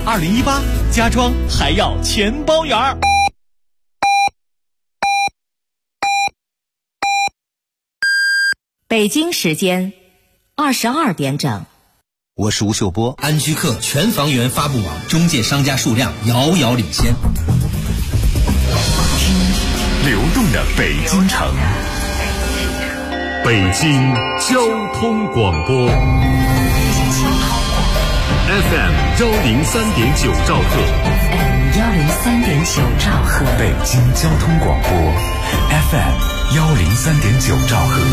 2018家装还要全包圆儿。 北京时间22点整。 我是吴秀波。 安居客全房源发布网中介商家数量遥遥领先。 流动的北京城，北京交通广播 FM 103.9兆赫， 103.9兆赫， 北京交通广播 FM 103.9兆赫。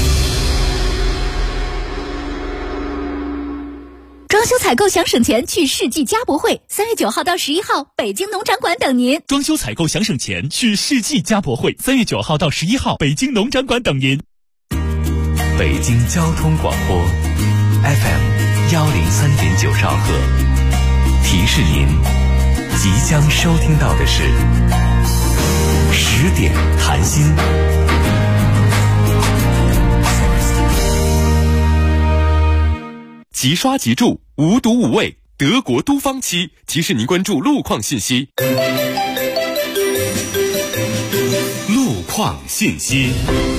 装修采购想省钱，去世纪家博会，3月9号到11号，北京农展馆等您。 装修采购想省钱，去世纪家博会，3月9号到11号，北京农展馆等您。 北京交通广播 FM 103.9兆赫，提示您即将收听到的是10点谈心。 即刷即住，无毒无味，德国都方漆提示您关注路况信息。路况信息。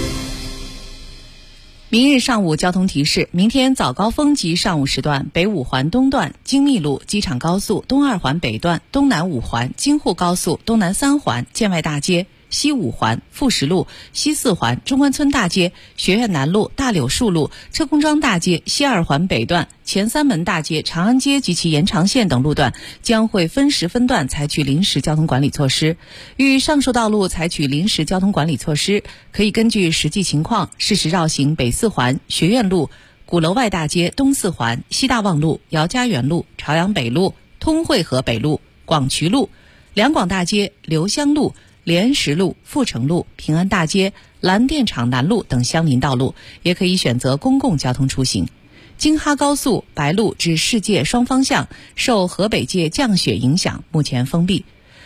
明日上午交通提示：明天早高峰及上午时段，北五环东段、京密路、机场高速、东二环北段、东南五环、京沪高速、东南三环、建外大街、西五环、富石路、西四环、中关村大街、学院南路、大柳树路、车公庄大街、西二环北段、前三门大街、长安街及其延长线等路段将会分时分段采取临时交通管理措施。遇上述道路采取临时交通管理措施，可以根据实际情况适时绕行北四环、学院路、鼓楼外大街、东四环、西大望路、姚家园路、朝阳北路、通惠河北路、广渠路、两广大街、留香路、莲石路、阜成路、平安大街、蓝电厂南路等相邻道路，也可以选择公共交通出行。京哈高速白鹿至世界双方向受河北界降雪影响，目前封闭。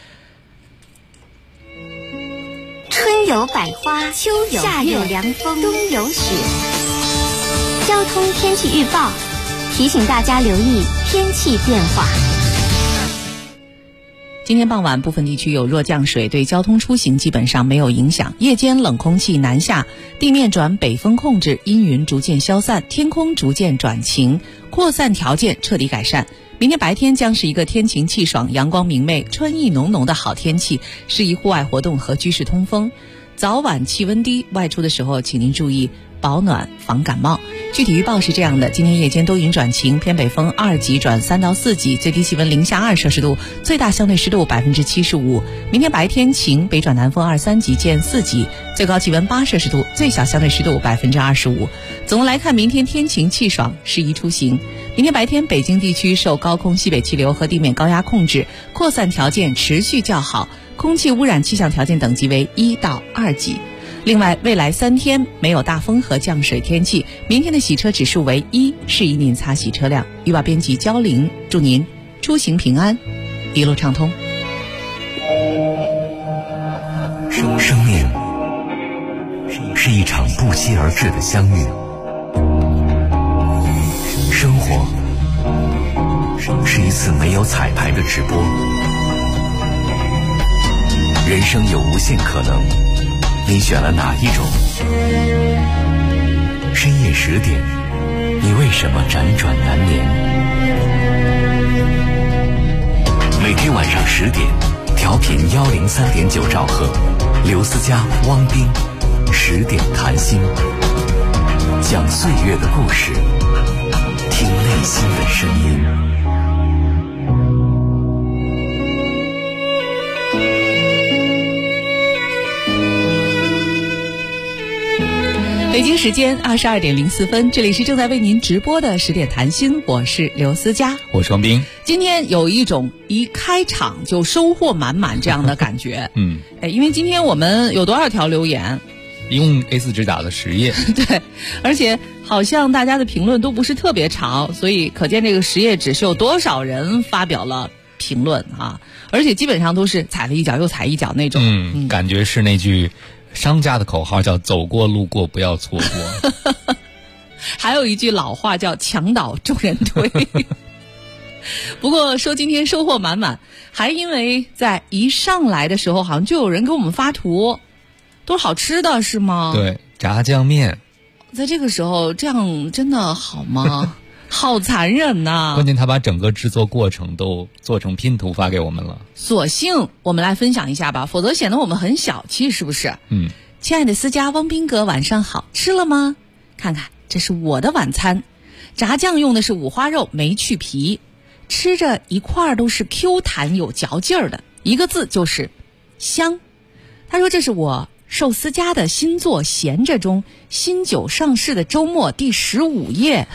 春有百花，秋有夏有凉风，冬有雪。交通天气预报提醒大家留意天气变化。 今天傍晚部分地区有弱降水，对交通出行基本上没有影响。夜间冷空气南下，地面转北风控制，阴云逐渐消散，天空逐渐转晴，扩散条件彻底改善。明天白天将是一个天晴气爽、阳光明媚、春意浓浓的好天气，适宜户外活动和居室通风。早晚气温低，外出的时候请您注意保暖防感冒。具体预报是这样的：今天夜间多云转晴，偏北风2级转3到4级，最低气温零下2摄氏度，最大相对湿度75%。明天白天晴，北转南风2、3级见4级，最高气温8摄氏度，最小相对湿度25%。总的来看，明天天晴气爽，适宜出行。明天白天，北京地区受高空西北气流和地面高压控制，扩散条件持续较好，空气污染气象条件等级为1到2级。另外，未来3天没有大风和降水天气，明天的洗车指数为1，适宜您擦洗车辆。预报编辑焦玲，祝您出行平安，一路畅通。 生命是一场不期而至的相遇，生活是一次没有彩排的直播，人生有无限可能，你选了哪一种？深夜10点，你为什么辗转难眠？每天晚上10点，调频103.9兆赫，刘思佳、汪斌10点谈心，讲岁月的故事，听内心的声音。 北京时间22点04分，这里是正在为您直播的10点谈心，我是刘思佳， 我是王斌。 今天有一种一开场就收获满满这样的感觉。因为今天我们有多少条留言？ 一共 A4 纸打了10页。 对，而且好像大家的评论都不是特别长，所以可见这个10页纸是有多少人发表了评论啊！而且基本上都是踩了一脚又踩一脚那种。 感觉是那句商家的口号叫走过路过不要错过。 还有一句老话叫墙倒众人推。 不过说今天收获满满，还因为在一上来的时候好像就有人给我们发图，都是好吃的是吗？ 对，炸酱面。 在这个时候这样真的好吗？好残忍呐！ 关键他把整个制作过程都做成拼图发给我们了。 索性我们来分享一下吧，否则显得我们很小气，是不是？亲爱的思佳、汪斌哥，晚上好，吃了吗？看看，这是我的晚餐，炸酱用的是五花肉，没去皮，吃着一块都是 Q 弹有嚼劲儿的，一个字就是香。他说这是我受思佳的新作闲着中新酒上市的周末第15页。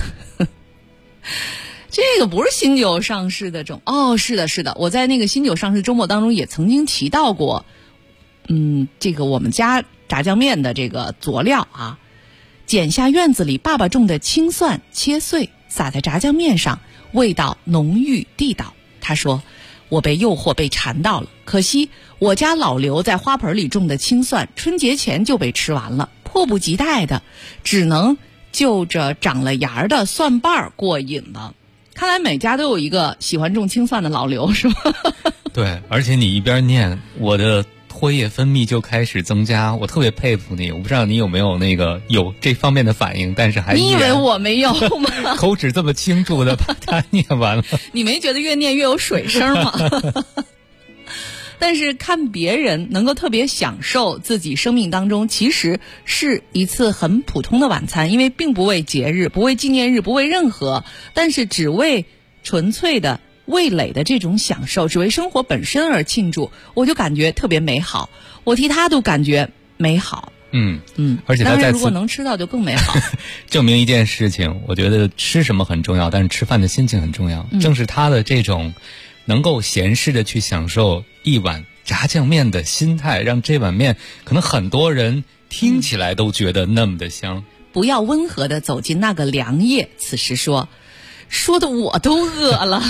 这个不是新酒上市的是的，我在那个新酒上市周末当中也曾经提到过，这个我们家炸酱面的这个佐料啊，剪下院子里爸爸种的青蒜，切碎撒在炸酱面上，味道浓郁地道。他说我被诱惑被馋到了，可惜我家老刘在花盆里种的青蒜春节前就被吃完了，迫不及待的只能就着长了芽的蒜瓣过瘾了。看来每家都有一个喜欢种青蒜的老刘，是吧？ 对，而且你一边念，我的唾液分泌就开始增加，我特别佩服你。我不知道你有没有有这方面的反应，但是还你以为我没有吗？ 口齿这么清楚的把它念完了。 你没觉得越念越有水声吗？但是看别人能够特别享受自己生命当中其实是一次很普通的晚餐，因为并不为节日，不为纪念日，不为任何，但是只为纯粹的味蕾的这种享受，只为生活本身而庆祝，我就感觉特别美好，我替他都感觉美好。 而且他当然如果能吃到就更美好。 证明一件事情，我觉得吃什么很重要，但是吃饭的心情很重要。正是他的这种能够闲适的去享受一碗炸酱面的心态，让这碗面可能很多人听起来都觉得那么的香。 不要温和的走进那个凉夜，此时说的我都饿了。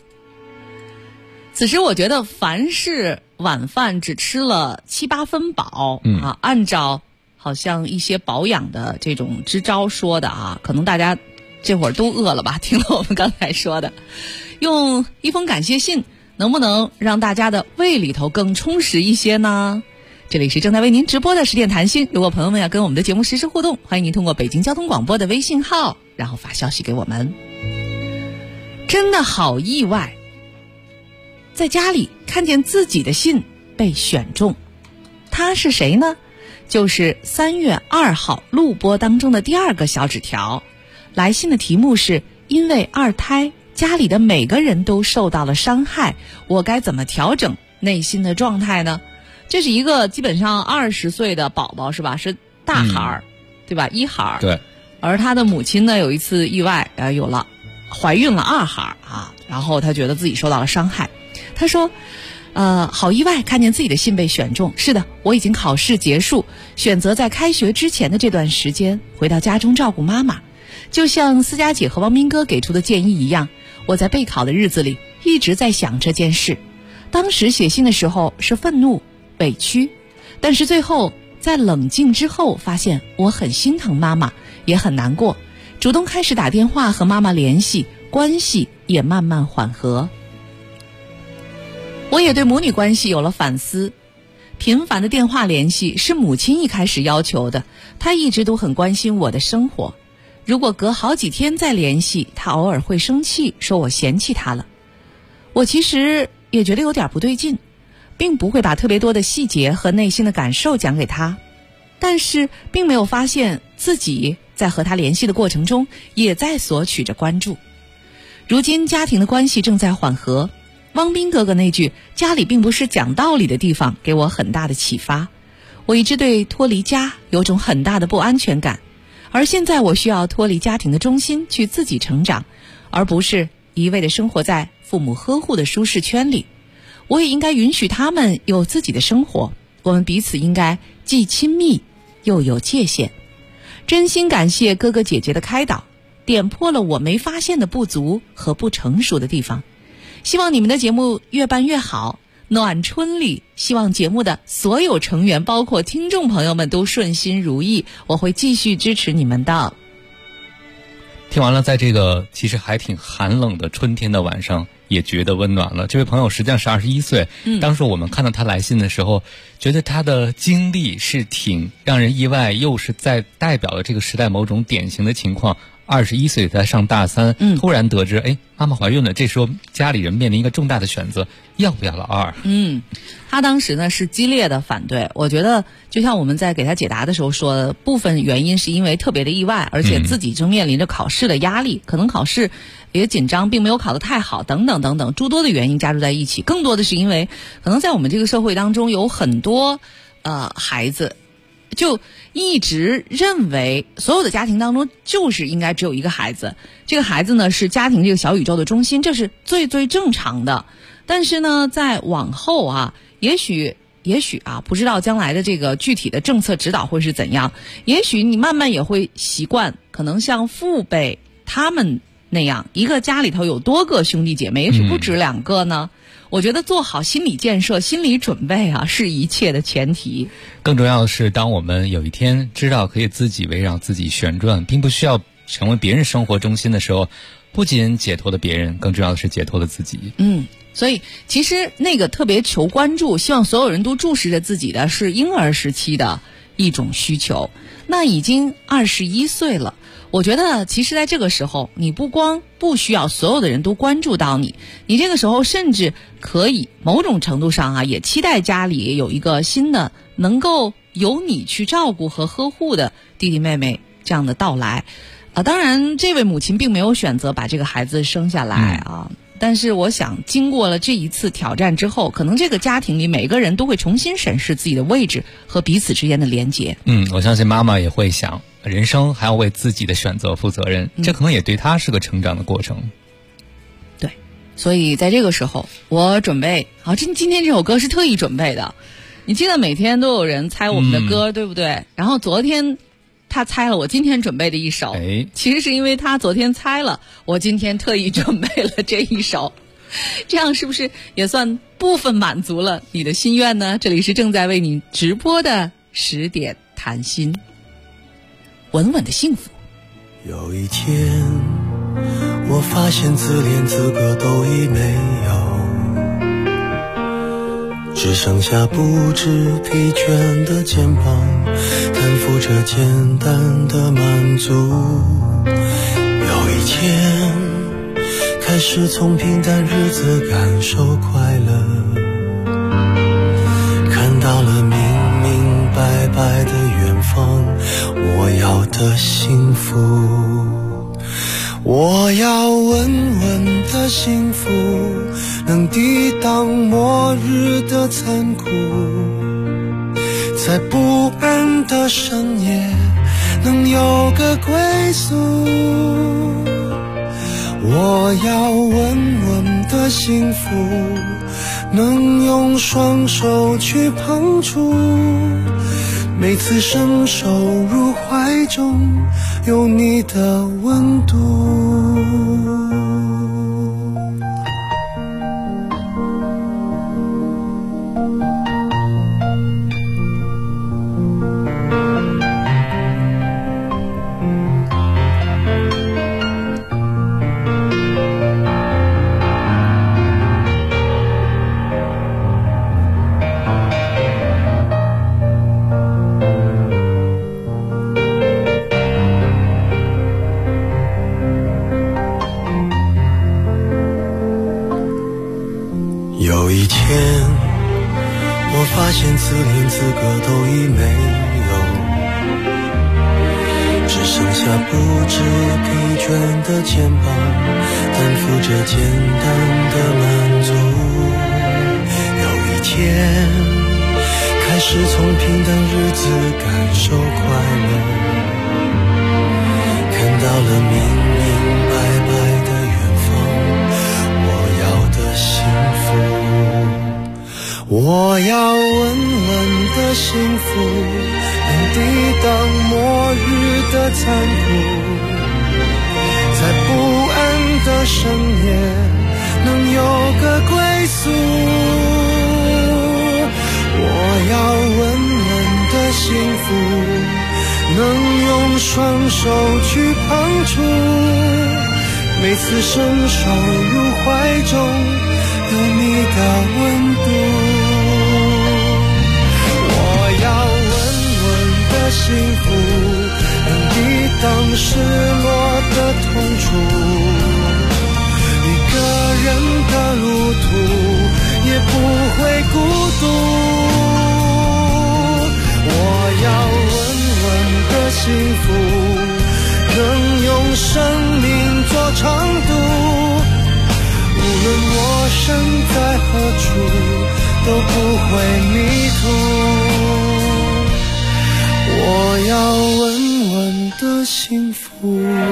此时我觉得凡是晚饭只吃了7、8分饱按照好像一些保养的这种支招说的可能大家这会儿都饿了吧，听了我们刚才说的，用一封感谢信能不能让大家的胃里头更充实一些呢？这里是正在为您直播的10点谈心，如果朋友们要跟我们的节目实时互动，欢迎您通过北京交通广播的微信号，然后发消息给我们。真的好意外，在家里看见自己的信被选中，他是谁呢？就是3月2号录播当中的第2个小纸条，来信的题目是因为2胎，家里的每个人都受到了伤害，我该怎么调整内心的状态呢？这是一个基本上20岁的宝宝是吧？是大孩儿，对吧？1孩儿。 对。 而他的母亲呢，有一次意外，怀孕了2孩儿然后他觉得自己受到了伤害。他说好意外看见自己的信被选中。是的，我已经考试结束，选择在开学之前的这段时间回到家中照顾妈妈。就像思佳姐和汪斌哥给出的建议一样，我在备考的日子里一直在想这件事。当时写信的时候是愤怒、委屈，但是最后在冷静之后发现我很心疼妈妈，也很难过，主动开始打电话和妈妈联系，关系也慢慢缓和。我也对母女关系有了反思，频繁的电话联系是母亲一开始要求的，她一直都很关心我的生活。如果隔好几天再联系，她偶尔会生气，说我嫌弃她了。我其实也觉得有点不对劲，并不会把特别多的细节和内心的感受讲给她，但是并没有发现自己在和她联系的过程中也在索取着关注。如今家庭的关系正在缓和，汪斌哥哥那句家里并不是讲道理的地方给我很大的启发。我一直对脱离家有种很大的不安全感，而现在我需要脱离家庭的中心去自己成长，而不是一味地生活在父母呵护的舒适圈里。我也应该允许他们有自己的生活，我们彼此应该既亲密又有界限。真心感谢哥哥姐姐的开导，点破了我没发现的不足和不成熟的地方。希望你们的节目越办越好，暖春里希望节目的所有成员包括听众朋友们都顺心如意，我会继续支持你们的。 听完了，在这个其实还挺寒冷的春天的晚上，也觉得温暖了。这位朋友实际上是21岁，当时我们看到他来信的时候，觉得他的经历是挺让人意外，又是在代表了这个时代某种典型的情况。21岁在上大3，突然得知，妈妈怀孕了。这时候家里人面临一个重大的选择，要不要老二？ 他当时呢是激烈的反对。我觉得就像我们在给他解答的时候说的，部分原因是因为特别的意外，而且自己正面临着考试的压力，可能考试也紧张，并没有考得太好，等等等等，诸多的原因加注在一起。更多的是因为可能在我们这个社会当中有很多孩子就一直认为所有的家庭当中就是应该只有一个孩子，这个孩子呢是家庭这个小宇宙的中心，这是最最正常的。但是呢在往后啊，也许不知道将来的这个具体的政策指导会是怎样，也许你慢慢也会习惯，可能像父辈他们那样，一个家里头有多个兄弟姐妹，也许不止2个呢。我觉得做好心理建设、心理准备啊，是一切的前提。 更重要的是，当我们有一天知道可以自己围绕自己旋转，并不需要成为别人生活中心的时候，不仅解脱了别人，更重要的是解脱了自己。 所以其实那个特别求关注，希望所有人都注视着自己的是婴儿时期的一种需求。那已经21岁了，我觉得其实在这个时候，你不需要所有的人都关注到你，你这个时候甚至可以某种程度上啊，也期待家里有一个新的能够由你去照顾和呵护的弟弟妹妹这样的到来。当然这位母亲并没有选择把这个孩子生下来啊。但是我想经过了这一次挑战之后，可能这个家庭里每个人都会重新审视自己的位置和彼此之间的连结。 我相信妈妈也会想，人生还要为自己的选择负责任，这可能也对她是个成长的过程。 对，所以在这个时候我准备今天这首歌是特意准备的。你记得每天都有人猜我们的歌，对不对？然后昨天他猜了我今天准备的一首，其实是因为他昨天猜了，我今天特意准备了这一首，这样是不是也算部分满足了你的心愿呢？这里是正在为你直播的10点谈心，稳稳的幸福。 有一天我发现自怜资格都已没有，只剩下不知疲倦的肩膀，担负着简单的满足。有一天开始从平淡日子感受快乐，看到了明明白白的远方，我要的幸福。我要稳稳的幸福，能抵挡末日的残酷，在不安的深夜能有个归宿。我要稳稳的幸福，能用双手去碰触，每次伸手入怀中有你的温度。有一天我发现自怜资格都已没有，只剩下不知疲倦的肩膀，担负着简单的满足。有一天开始从平淡日子感受快乐，看到了明明白白的远方，我要的幸福。我要稳稳的幸福，能抵挡末日的残酷，在不安的深夜能有个归宿。我要稳稳的幸福，能用用双手去碰触，每次伸手入怀中有你的温度。我要稳稳的幸福，能抵挡失落的痛楚，一个人的路途也不会孤独。我要稳稳的幸福，能用生命做长度，无论我身在何处都不会迷途。我要稳稳的幸福。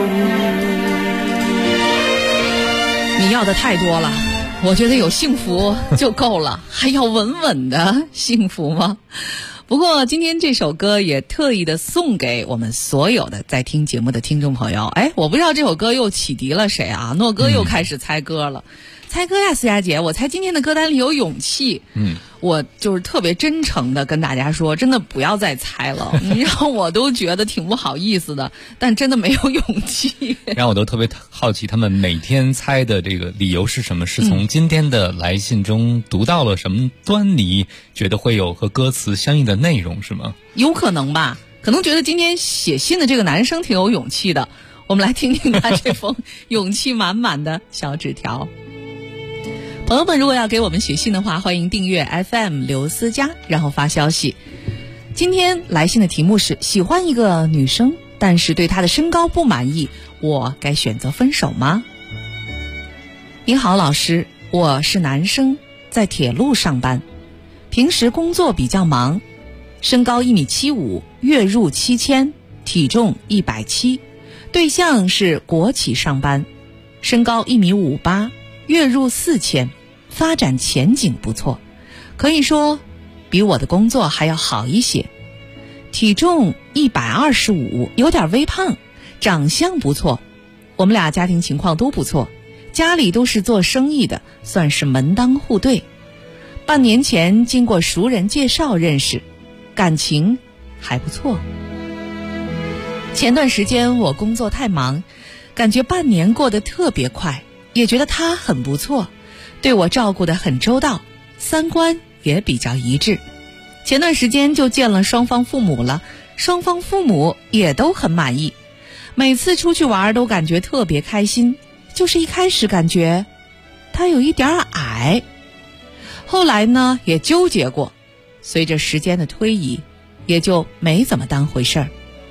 你要的太多了，我觉得有幸福就够了，还要稳稳的幸福吗？不过今天这首歌也特意的送给我们所有的在听节目的听众朋友。我不知道这首歌又启迪了谁啊？诺哥又开始猜歌了。猜歌呀，思佳姐，我猜今天的歌单里有勇气。我就是特别真诚的跟大家说，真的不要再猜了，让我都觉得挺不好意思的，但真的没有勇气。 让我都特别好奇，他们每天猜的这个理由是什么？是从今天的来信中读到了什么端倪，觉得会有和歌词相应的内容是吗？ 有可能吧，可能觉得今天写信的这个男生挺有勇气的。我们来听听他这封勇气满满的小纸条。朋友们，如果要给我们写信的话，欢迎订阅 FM 刘思佳，然后发消息。今天来信的题目是：喜欢一个女生，但是对她的身高不满意，我该选择分手吗？你好，老师，我是男生，在铁路上班，平时工作比较忙，身高1.75米，月入7000，体重170，对象是国企上班，身高1.58米，月入4000，发展前景不错，可以说比我的工作还要好一些。体重125，有点微胖，长相不错，我们俩家庭情况都不错，家里都是做生意的，算是门当户对。半年前经过熟人介绍认识，感情还不错。前段时间我工作太忙，感觉半年过得特别快，也觉得他很不错，对我照顾得很周到，三观也比较一致。前段时间就见了双方父母了，双方父母也都很满意，每次出去玩都感觉特别开心，就是一开始感觉他有一点矮，后来呢也纠结过，随着时间的推移也就没怎么当回事儿。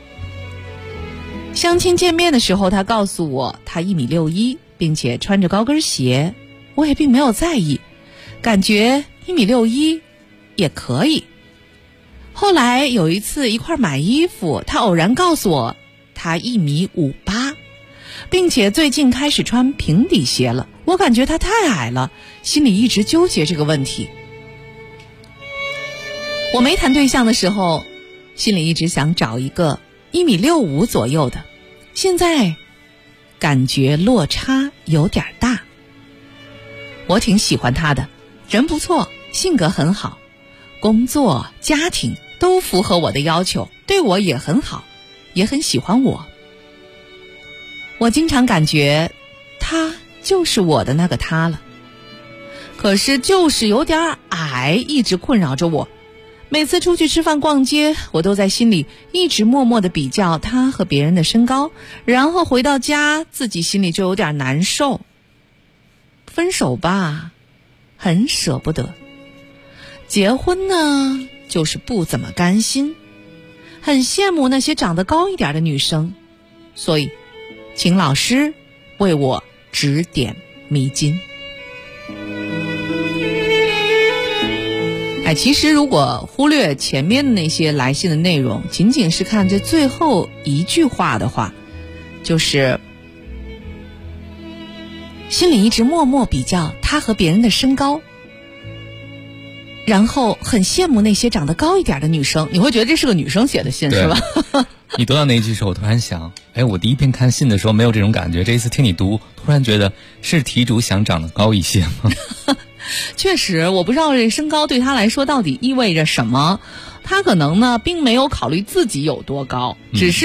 相亲见面的时候，他告诉我他1.61米，并且穿着高跟鞋，我也并没有在意，感觉1.61米也可以。后来有一次一块买衣服，他偶然告诉我他1.58米，并且最近开始穿平底鞋了，我感觉他太矮了，心里一直纠结这个问题。我没谈对象的时候，心里一直想找一个1.65米左右的，现在感觉落差有点大。我挺喜欢他的，人不错，性格很好，工作家庭都符合我的要求，对我也很好，也很喜欢我。我经常感觉他就是我的那个他了，可是就是有点矮，一直困扰着我。每次出去吃饭逛街，我都在心里一直默默地比较他和别人的身高，然后回到家自己心里就有点难受。分手吧，很舍不得；结婚呢，就是不怎么甘心。很羡慕那些长得高一点的女生，所以请老师为我指点迷津。其实如果忽略前面的那些来信的内容，仅仅是看这最后一句话的话，就是心里一直默默比较他和别人的身高，然后很羡慕那些长得高一点的女生。你会觉得这是个女生写的信是吧？ 你读到那一句时候，我突然想，我第一遍看信的时候没有这种感觉，这一次听你读，突然觉得是题主想长得高一些吗？ 确实，我不知道这身高对他来说到底意味着什么。他可能呢并没有考虑自己有多高，只是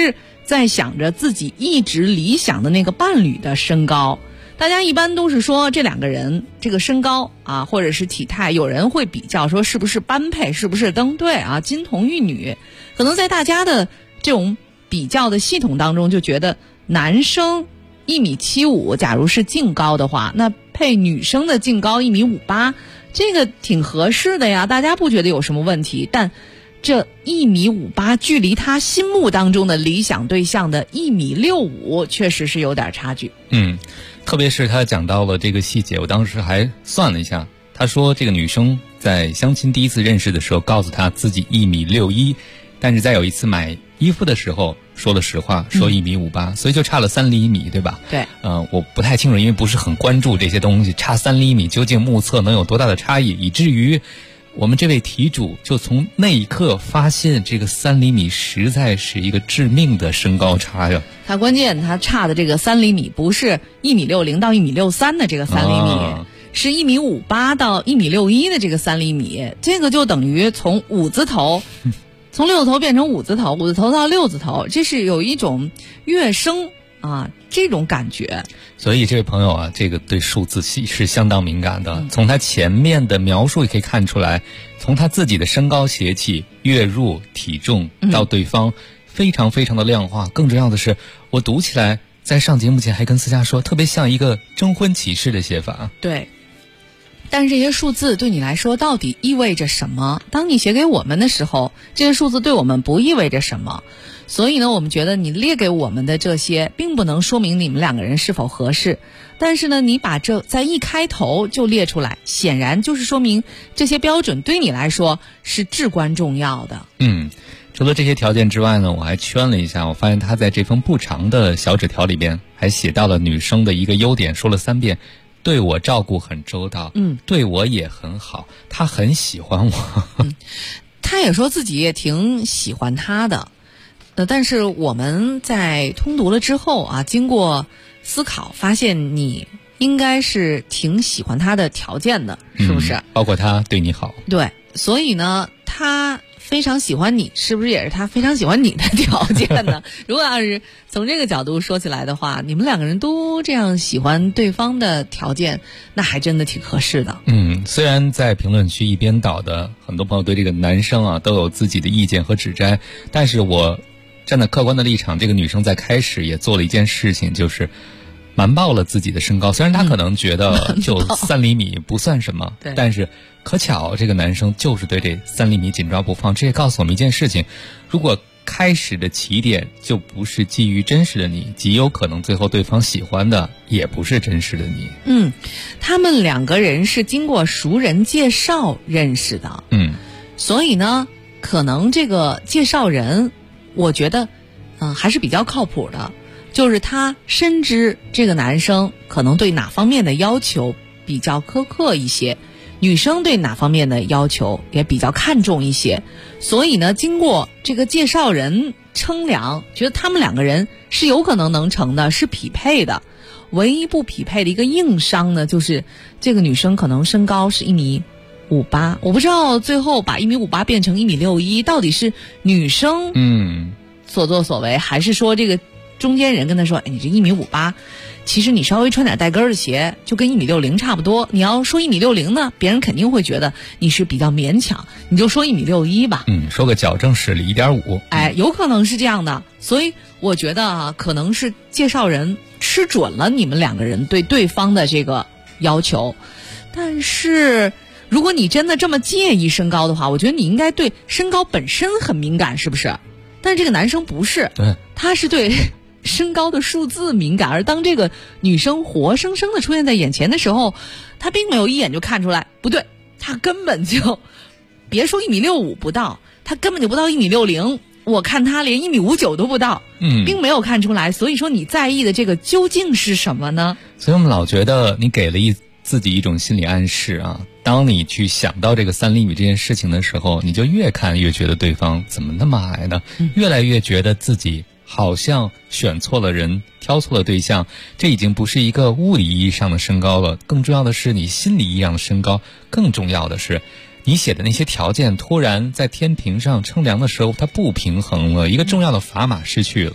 在想着自己一直理想的那个伴侣的身高。大家一般都是说这两个人这个身高啊，或者是体态，有人会比较说是不是般配，是不是登对啊，金童玉女。可能在大家的这种比较的系统当中，就觉得男生1.75米，假如是净高的话，那配女生的净高1.58米，这个挺合适的呀，大家不觉得有什么问题。但这1.58米距离他心目当中的理想对象的1.65米，确实是有点差距。 特别是他讲到了这个细节，我当时还算了一下，他说这个女生在相亲第一次认识的时候告诉他自己1.61米，但是在有一次买衣服的时候说了实话，说1.58米，所以就差了3厘米，对吧？ 对。 我不太清楚，因为不是很关注这些东西，差3厘米究竟目测能有多大的差异，以至于我们这位题主就从那一刻发现这个3厘米实在是一个致命的身高差呀。 他关键他差的这个3厘米不是1.60米到1.63米的这个3厘米，是1.58米到1.61米的这个3厘米，这个就等于从5字头从6字头变成5字头，5字头到6字头，这是有一种跃升啊这种感觉。 所以这位朋友啊，这个对数字是相当敏感的，从他前面的描述也可以看出来，从他自己的身高写起，月入体重到对方非常非常的量化。更重要的是，我读起来在上节目前还跟思佳说，特别像一个征婚启事的写法。 对，但是这些数字对你来说到底意味着什么？当你写给我们的时候，这些数字对我们不意味着什么。所以呢，我们觉得你列给我们的这些并不能说明你们两个人是否合适，但是呢，你把这在一开头就列出来，显然就是说明这些标准对你来说是至关重要的。 除了这些条件之外呢，我还圈了一下，我发现他在这封不长的小纸条里边还写到了女生的一个优点，说了3遍，对我照顾很周到，对我也很好，他很喜欢我。 他也说自己也挺喜欢他的。但是我们在通读了之后啊，经过思考发现你应该是挺喜欢他的条件的，是不是？ 包括他对你好。 对，所以呢，他非常喜欢你，是不是也是他非常喜欢你的条件呢？如果要是从这个角度说起来的话，你们两个人都这样喜欢对方的条件，那还真的挺合适的。 虽然在评论区一边倒的很多朋友对这个男生啊都有自己的意见和指摘，但是我站在客观的立场，这个女生在开始也做了一件事情，就是瞒报了自己的身高。虽然她可能觉得就3厘米不算什么，但是可巧这个男生就是对这3厘米紧抓不放。这也告诉我们一件事情，如果开始的起点就不是基于真实的你，极有可能最后对方喜欢的也不是真实的你。 他们两个人是经过熟人介绍认识的。所以呢，可能这个介绍人我觉得还是比较靠谱的，就是他深知这个男生可能对哪方面的要求比较苛刻一些，女生对哪方面的要求也比较看重一些，所以呢，经过这个介绍人称量，觉得他们两个人是有可能能成的，是匹配的。唯一不匹配的一个硬伤呢，就是这个女生可能身高是1.58米，我不知道最后把1.58米变成1.61米，到底是女生所作所为，还是说这个中间人跟他说，你这1.58米，其实你稍微穿点带跟的鞋就跟1.60米差不多。你要说1.60米呢，别人肯定会觉得你是比较勉强，你就说1.61米吧。 说个矫正视力1.5。 有可能是这样的。所以我觉得可能是介绍人吃准了你们两个人对对方的这个要求。但是如果你真的这么介意身高的话，我觉得你应该对身高本身很敏感，是不是？但是这个男生不是，他是对身高的数字敏感，而当这个女生活生生的出现在眼前的时候，他并没有一眼就看出来不对，他根本就别说1.65米不到，他根本就不到1.60米，我看他连1.59米都不到，并没有看出来。所以说你在意的这个究竟是什么呢？ 所以我们老觉得你给了自己一种心理暗示啊，当你去想到这个3厘米这件事情的时候，你就越看越觉得对方怎么那么矮呢？越来越觉得自己好像选错了人，挑错了对象。这已经不是一个物理意义上的身高了，更重要的是你心理意义上的身高。更重要的是你写的那些条件突然在天平上称量的时候它不平衡了，一个重要的砝码失去了。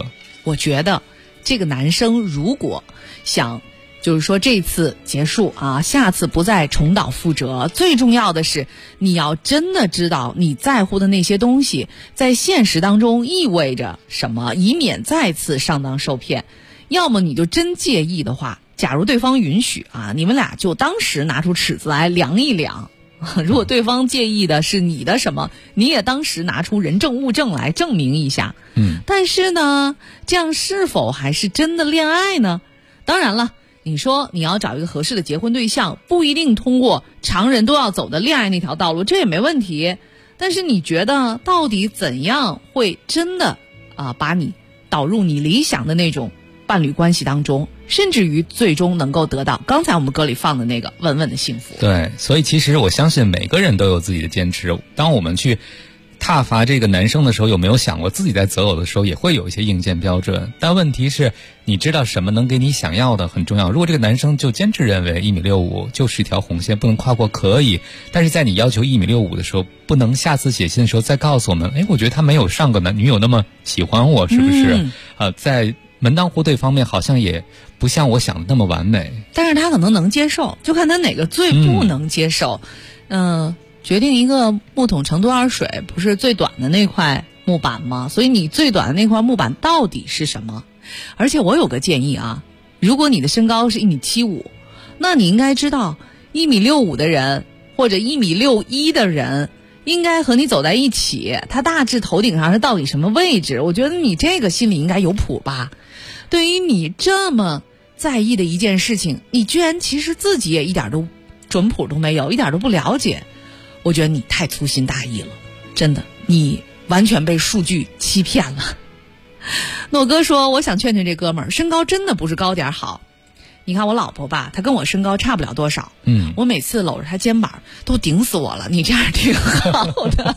我觉得这个男生如果想就是说这次结束啊，下次不再重蹈覆辙，最重要的是你要真的知道你在乎的那些东西在现实当中意味着什么，以免再次上当受骗。要么你就真介意的话，假如对方允许啊，你们俩就当时拿出尺子来量一量。如果对方介意的是你的什么，你也当时拿出人证物证来证明一下。但是呢，这样是否还是真的恋爱呢？当然了，你说你要找一个合适的结婚对象，不一定通过常人都要走的恋爱那条道路，这也没问题。但是你觉得到底怎样会真的把你导入你理想的那种伴侣关系当中，甚至于最终能够得到刚才我们歌里放的那个稳稳的幸福。 对，所以其实我相信每个人都有自己的坚持。当我们去挞伐这个男生的时候，有没有想过自己在择偶的时候也会有一些硬件标准？但问题是你知道什么能给你想要的很重要。如果这个男生就坚持认为1.65米就是一条红线，不能跨过，可以，但是在你要求1.65米的时候，不能下次写信的时候再告诉我们，我觉得他没有上个男女友那么喜欢我，是不是？在门当户对方面好像也不像我想的那么完美， 但是他可能能接受，就看他哪个最不能接受。决定一个木桶盛多少水，不是最短的那块木板吗？所以你最短的那块木板到底是什么？而且我有个建议啊，如果你的身高是1.75米，那你应该知道1.65米的人或者1.61米的人应该和你走在一起，他大致头顶上是到底什么位置？我觉得你这个心里应该有谱吧。对于你这么在意的一件事情，你居然其实自己也一点都准谱都没有，一点都不了解，我觉得你太粗心大意了，真的，你完全被数据欺骗了。诺哥说，我想劝劝这哥们儿，身高真的不是高点好。你看我老婆吧，她跟我身高差不了多少，我每次搂着她肩膀都顶死我了，你这样挺好的。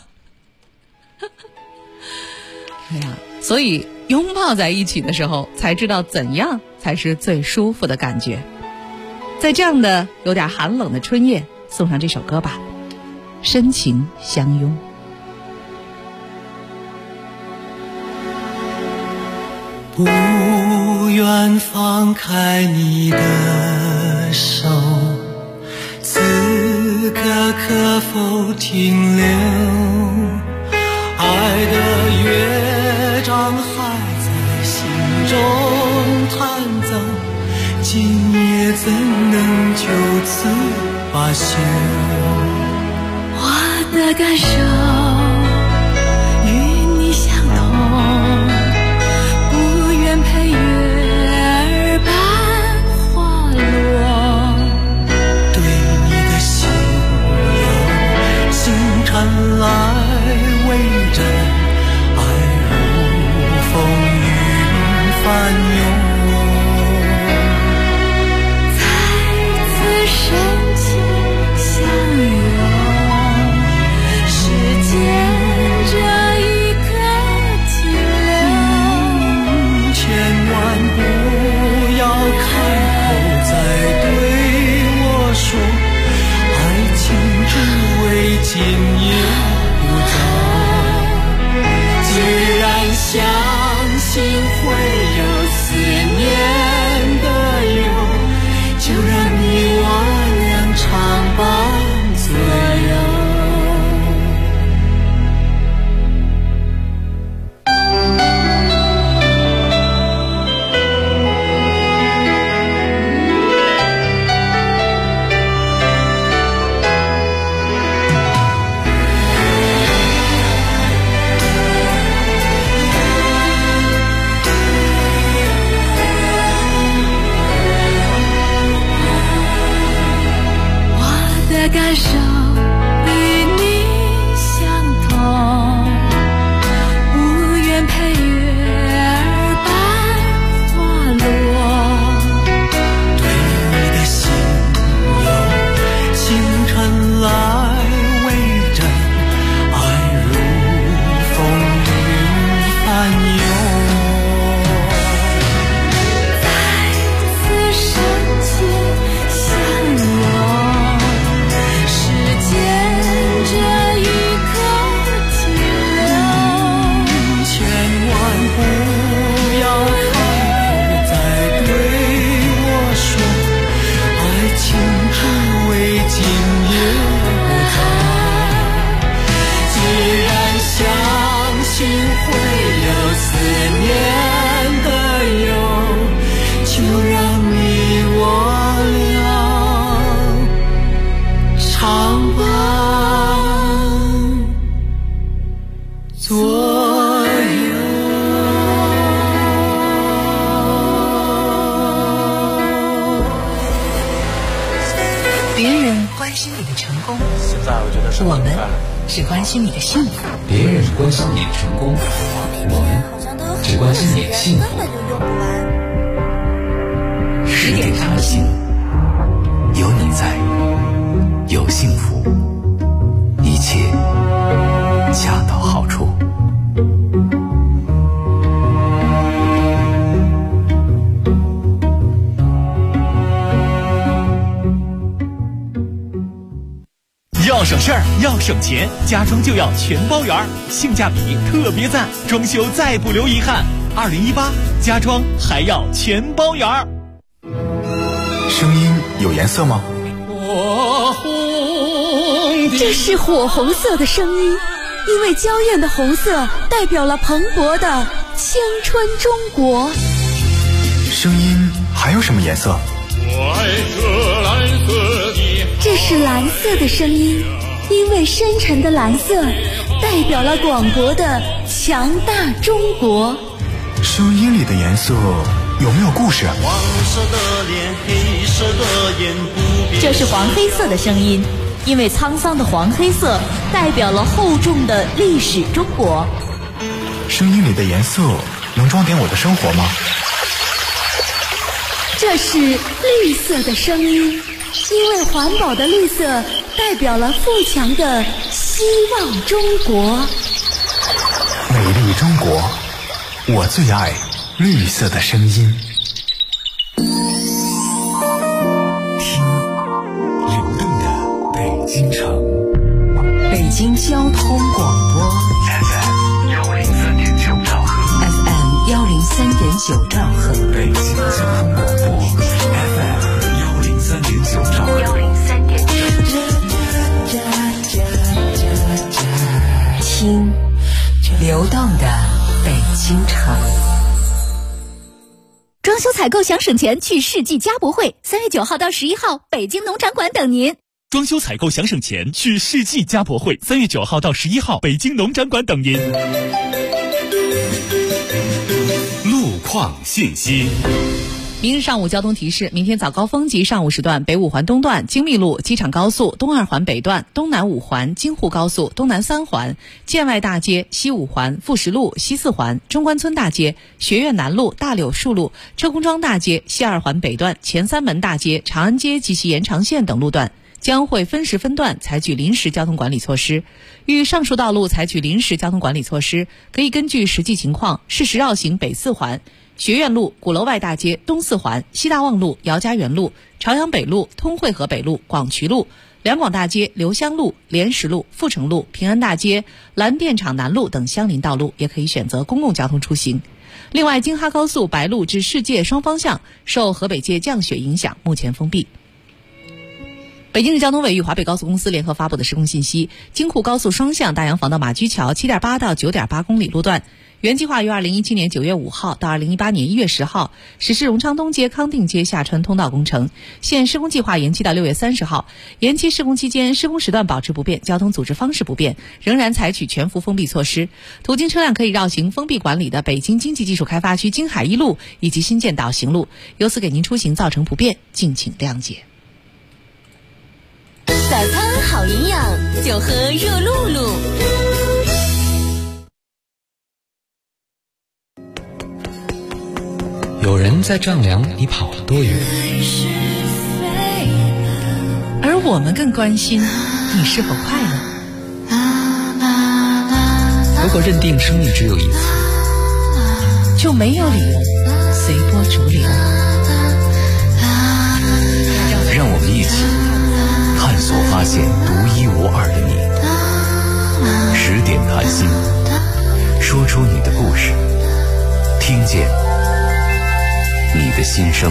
哎呀，所以拥抱在一起的时候，才知道怎样才是最舒服的感觉。在这样的有点寒冷的春夜，送上这首歌吧，深情相拥。 不愿放开你的手，此刻可否停留？爱的乐章还在心中弹奏，今夜怎能就此罢休？ 我的感受与你相同，不愿陪月儿般滑落， 对你的心有星辰来为证，爱如风云翻涌， 再次深情相拥，是相伴左右。 别人关心你的成功， 现在我觉得我们只关心你的幸福。 别人关心你的成功，我们只关心你的幸福。 10点谈心，有你在，有幸福，一切恰到好处。 要省事儿，要省钱，家装就要全包圆，性价比特别赞，装修再不留遗憾。2018家装还要全包圆。 声音有颜色吗？ 这是火红色的声音，因为娇艳的红色代表了蓬勃的青春中国。 声音还有什么颜色？ 我爱这蓝色的。这是蓝色的声音，因为深沉的蓝色代表了广博的强大中国。 声音里的颜色有没有故事？ 黄色的脸，黑色的眼，不变。 这是黄黑色的声音，因为沧桑的黄黑色代表了厚重的历史中国。 声音里的颜色能装点我的生活吗？ 这是绿色的声音，因为环保的绿色代表了富强的希望中国。 美丽中国，我最爱绿色的声音。 听流动的北京城， 北京交通广播 FM 103.9兆赫 FM 103.9兆赫， 北京交通广播 FM 103.9兆赫。 听流动的北京城。 装修采购想省钱，去世纪家博会，3月9号到11号，北京农展馆等您。 装修采购想省钱，去世纪家博会，3月9号到11号，北京农展馆等您。 路况信息。 明日上午交通提示：明天早高峰及上午时段，北五环东段、京密路、机场高速、东二环北段、东南五环、京沪高速、东南三环、建外大街、西五环、富石路、西四环、中关村大街、学院南路、大柳树路、车公庄大街、西二环北段、前三门大街、长安街及其延长线等路段将会分时分段采取临时交通管理措施。遇上述道路采取临时交通管理措施，可以根据实际情况适时绕行北四环、学院路、鼓楼外大街、东四环、西大望路、姚家园路、朝阳北路、通惠河北路、广渠路、两广大街、留香路、莲石路、阜成路、平安大街、蓝电厂南路等相邻道路，也可以选择公共交通出行。另外，京哈高速白鹿至世界双方向受河北界降雪影响，目前封闭。北京市交通委与华北高速公司联合发布的施工信息：京沪高速双向大洋坊到马驹桥 7.8 到 9.8 公里路段，原计划于2017年9月5号到2018年1月10号实施荣昌东街、康定街下穿通道工程，现施工计划延期到6月30号。延期施工期间，施工时段保持不变，交通组织方式不变，仍然采取全幅封闭措施。途经车辆可以绕行封闭管理的北京经济技术开发区京海一路以及新建岛行路，由此给您出行造成不便，敬请谅解。 早餐好营养，就喝热露露。 有人在丈量你跑了多远， 而我们更关心你是否快乐。 如果认定生命只有一次， 就没有理由随波逐流。 让我们一起探索发现独一无二的你。10点谈心，说出你的故事，听见你的心声。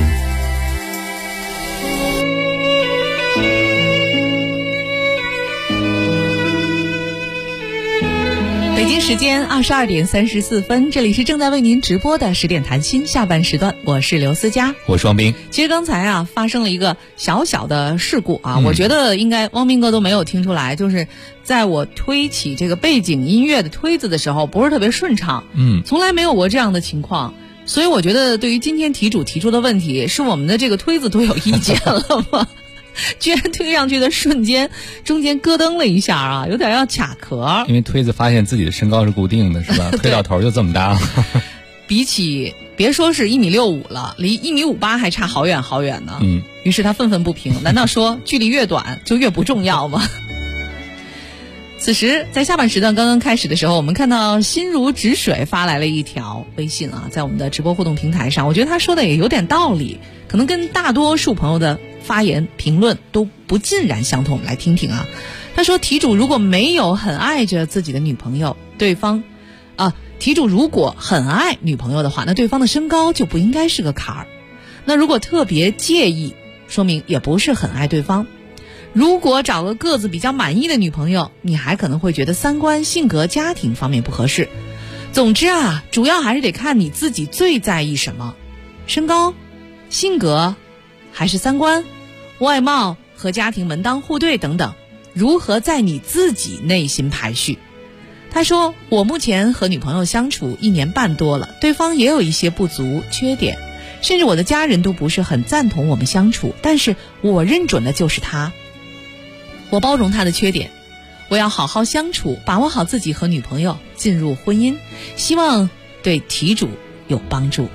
北北京时间22点34分，这里是正在为您直播的10点谈心下半时段，我是刘思佳， 我是汪斌。 其实刚才发生了一个小小的事故我觉得应该汪斌哥都没有听出来，就是在我推起这个背景音乐的推子的时候不是特别顺畅，从来没有过这样的情况，所以我觉得对于今天题主提出的问题，是我们的这个推子都有意见了吗？居然推上去的瞬间中间咯噔了一下有点要卡壳， 因为推子发现自己的身高是固定的，是吧？推到头就这么大比起别说是1.65米了，离1.58米还差好远好远呢。于是他愤愤不平，难道说距离越短就越不重要吗？此时在下半时段刚刚开始的时候，我们看到心如止水发来了一条微信在我们的直播互动平台上，我觉得他说的也有点道理，可能跟大多数朋友的发言评论都不尽然相同。来听听他说题主如果没有很爱着自己的女朋友，题主如果很爱女朋友的话，那对方的身高就不应该是个坎儿。那如果特别介意，说明也不是很爱对方。如果找个个子比较满意的女朋友，你还可能会觉得三观、性格、家庭方面不合适。总之主要还是得看你自己最在意什么，身高、性格，还是三观、外貌和家庭门当户对等等，如何在你自己内心排序。他说我目前和女朋友相处1年半多了，对方也有一些不足缺点，甚至我的家人都不是很赞同我们相处，但是我认准的就是他，我包容他的缺点，我要好好相处，把握好自己和女朋友进入婚姻，希望对题主有帮助。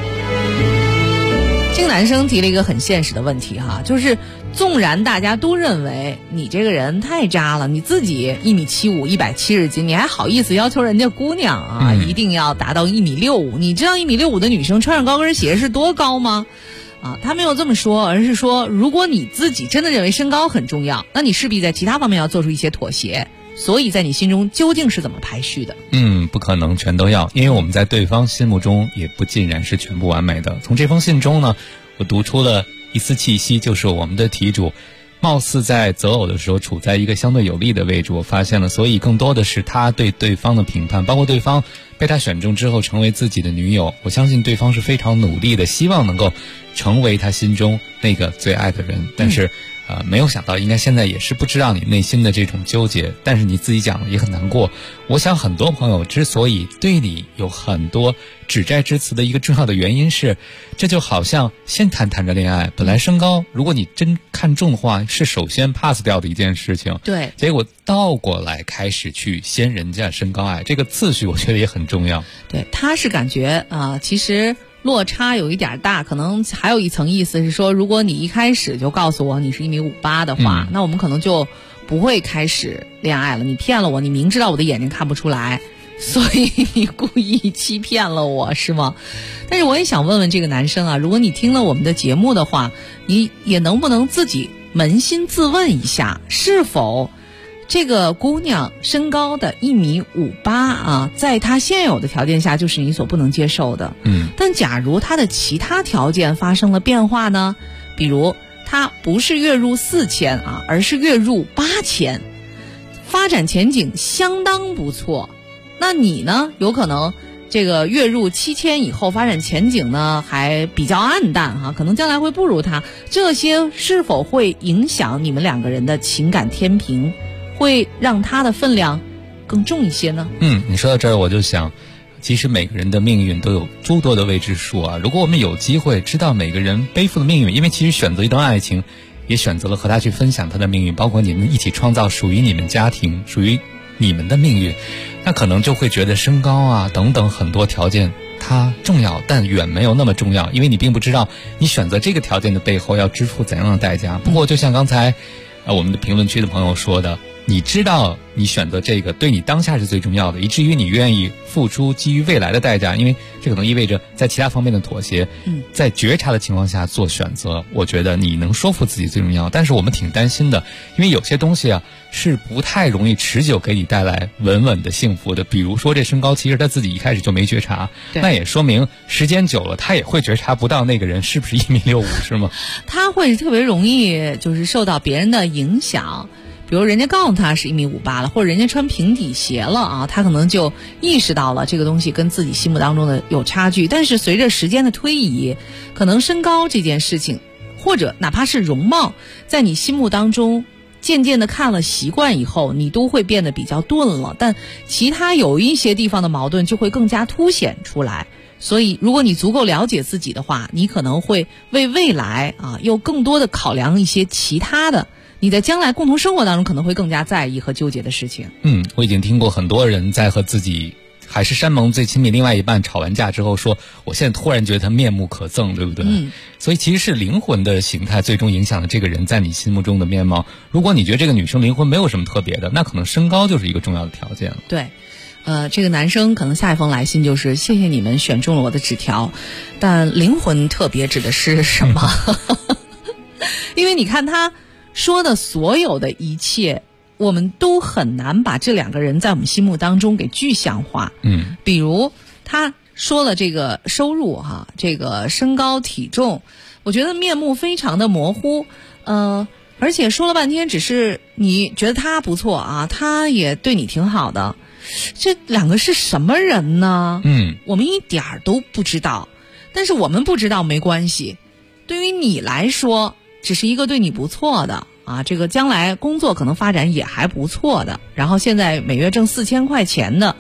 这个男生提了一个很现实的问题就是纵然大家都认为你这个人太渣了，你自己1.75米170斤，你还好意思要求人家姑娘一定要达到1.65米？你知道1.65米的女生穿上高跟鞋是多高吗？他没有这么说，而是说如果你自己真的认为身高很重要，那你势必在其他方面要做出一些妥协。所以在你心中究竟是怎么排序的？ 不可能全都要，因为我们在对方心目中也不尽然是全部完美的。从这封信中呢，我读出了一丝气息，就是我们的题主貌似在择偶的时候处在一个相对有利的位置，我发现了，所以更多的是他对对方的评判，包括对方被他选中之后成为自己的女友，我相信对方是非常努力的，希望能够成为他心中那个最爱的人。但是没有想到应该现在也是不知道你内心的这种纠结，但是你自己讲了也很难过。我想很多朋友之所以对你有很多指摘之词的一个重要的原因是，这就好像先谈着恋爱，本来身高如果你真看重的话是首先 pass 掉的一件事情， 对， 结果倒过来开始去先人家身高矮，这个次序我觉得也很重要。 对，他是感觉其实落差有一点大，可能还有一层意思是说，如果你一开始就告诉我你是1.58米的话，那我们可能就不会开始恋爱了。你骗了我，你明知道我的眼睛看不出来，所以你故意欺骗了我，是吗？但是我也想问问这个男生如果你听了我们的节目的话，你也能不能自己扪心自问一下，是否这个姑娘身高的1.58米在她现有的条件下就是你所不能接受的。但假如她的其他条件发生了变化呢？比如她不是月入4000而是月入8000，发展前景相当不错。那你呢？有可能这个月入7000以后发展前景呢还比较暗淡可能将来会不如她。这些是否会影响你们两个人的情感天平？会让他的分量更重一些呢？ 你说到这儿我就想，其实每个人的命运都有诸多的未知数如果我们有机会知道每个人背负的命运，因为其实选择一段爱情也选择了和他去分享他的命运，包括你们一起创造属于你们家庭属于你们的命运，那可能就会觉得身高等等很多条件它重要，但远没有那么重要，因为你并不知道你选择这个条件的背后要支付怎样的代价。不过就像刚才我们的评论区的朋友说的，你知道你选择这个对你当下是最重要的，以至于你愿意付出基于未来的代价，因为这可能意味着在其他方面的妥协，在觉察的情况下做选择，我觉得你能说服自己最重要。但是我们挺担心的，因为有些东西是不太容易持久给你带来稳稳的幸福的。比如说这身高其实他自己一开始就没觉察，那也说明时间久了他也会觉察不到那个人是不是1.65米是吗？ 他会特别容易就是受到别人的影响， 比如人家告诉他是1.58米了，或者人家穿平底鞋了啊，他可能就意识到了这个东西跟自己心目当中的有差距。但是随着时间的推移，可能身高这件事情，或者哪怕是容貌，在你心目当中渐渐的看了习惯以后，你都会变得比较钝了，但其他有一些地方的矛盾就会更加凸显出来。所以如果你足够了解自己的话，你可能会为未来又更多的考量一些其他的你在将来共同生活当中可能会更加在意和纠结的事情。 我已经听过很多人在和自己还是山盟最亲密另外一半吵完架之后说，我现在突然觉得他面目可憎，对不对？所以其实是灵魂的形态最终影响了这个人在你心目中的面貌。如果你觉得这个女生灵魂没有什么特别的，那可能身高就是一个重要的条件了。 对，这个男生可能下一封来信就是谢谢你们选中了我的纸条，但灵魂特别指的是什么？因为你看他说的所有的一切，我们都很难把这两个人在我们心目当中给具象化。比如他说了这个收入这个身高体重，我觉得面目非常的模糊，而且说了半天只是你觉得他不错他也对你挺好的，这两个是什么人呢？我们一点儿都不知道。但是我们不知道没关系，对于你来说只是一个对你不错的这个将来工作可能发展也还不错的，然后现在每月挣4000块钱的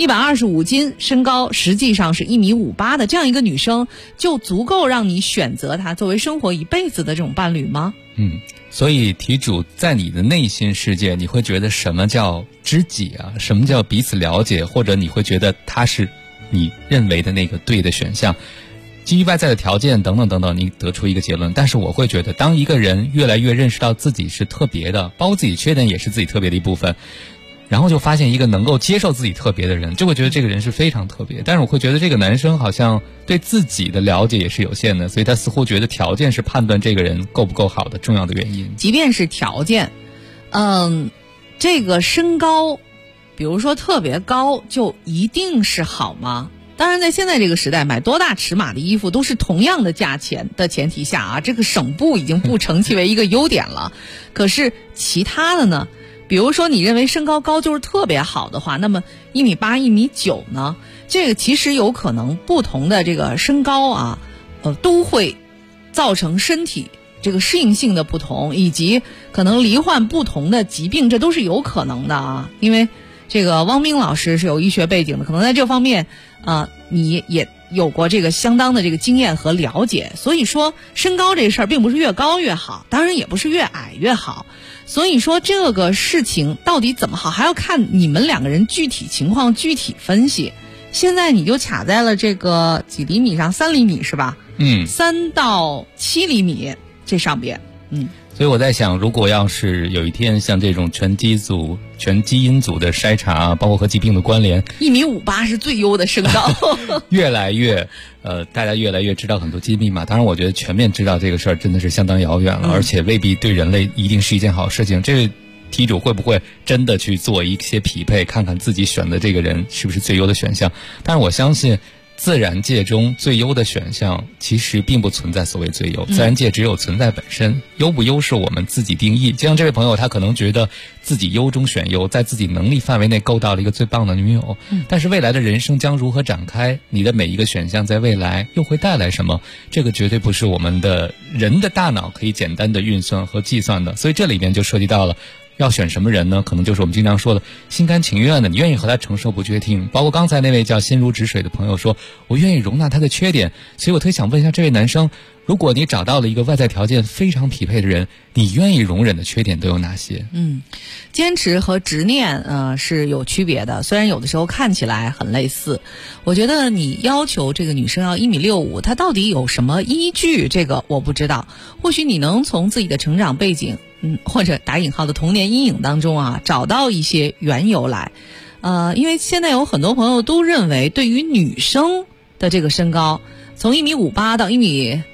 125斤，身高实际上是1.58米的这样一个女生，就足够让你选择她作为生活一辈子的这种伴侣吗？ 所以题主在你的内心世界，你会觉得什么叫知己什么叫彼此了解，或者你会觉得他是你认为的那个对的选项，基于外在的条件等等等等，你得出一个结论。但是我会觉得当一个人越来越认识到自己是特别的，包括自己缺点也是自己特别的一部分，然后就发现一个能够接受自己特别的人，就会觉得这个人是非常特别。但是我会觉得这个男生好像对自己的了解也是有限的，所以他似乎觉得条件是判断这个人够不够好的重要的原因。 即便是条件这个身高比如说特别高就一定是好吗？当然在现在这个时代，买多大尺码的衣服都是同样的价钱的前提下这个省布已经不成其为一个优点了。可是其他的呢，比如说你认为身高高就是特别好的话，那么1.8米、1.9米呢，这个其实有可能不同的这个身高都会造成身体这个适应性的不同，以及可能罹患不同的疾病，这都是有可能的因为这个汪冰老师是有医学背景的，可能在这方面你也有过这个相当的这个经验和了解。所以说身高这事儿并不是越高越好，当然也不是越矮越好。所以说这个事情到底怎么好，还要看你们两个人具体情况具体分析。现在你就卡在了这个几厘米上，3厘米是吧？3到7厘米这上边。 所以我在想，如果要是有一天像这种全基因组的筛查，包括和疾病的关联 ，1.58米是最优的身高越来越大家越来越知道很多基因密码。当然我觉得全面知道这个事儿真的是相当遥远了，而且未必对人类一定是一件好事情。这位题主会不会真的去做一些匹配，看看自己选的这个人是不是最优的选项？但是我相信自然界中最优的选项其实并不存在所谓最优，自然界只有存在本身，优不优是我们自己定义。就像这位朋友，他可能觉得自己优中选优，在自己能力范围内够到了一个最棒的女友，但是未来的人生将如何展开，你的每一个选项在未来又会带来什么，这个绝对不是我们的人的大脑可以简单的运算和计算的。所以这里边就涉及到了要选什么人呢？可能就是我们经常说的心甘情愿的，你愿意和他承受不确定。包括刚才那位叫心如止水的朋友说，我愿意容纳他的缺点。所以我特别想问一下这位男生，如果你找到了一个外在条件非常匹配的人，你愿意容忍的缺点都有哪些？ 坚持和执念是有区别的，虽然有的时候看起来很类似。我觉得你要求这个女生要1.65米，她到底有什么依据？这个我不知道。或许你能从自己的成长背景或者打引号的童年阴影当中找到一些缘由来。因为现在有很多朋友都认为，对于女生的这个身高，从1.58米到1.62米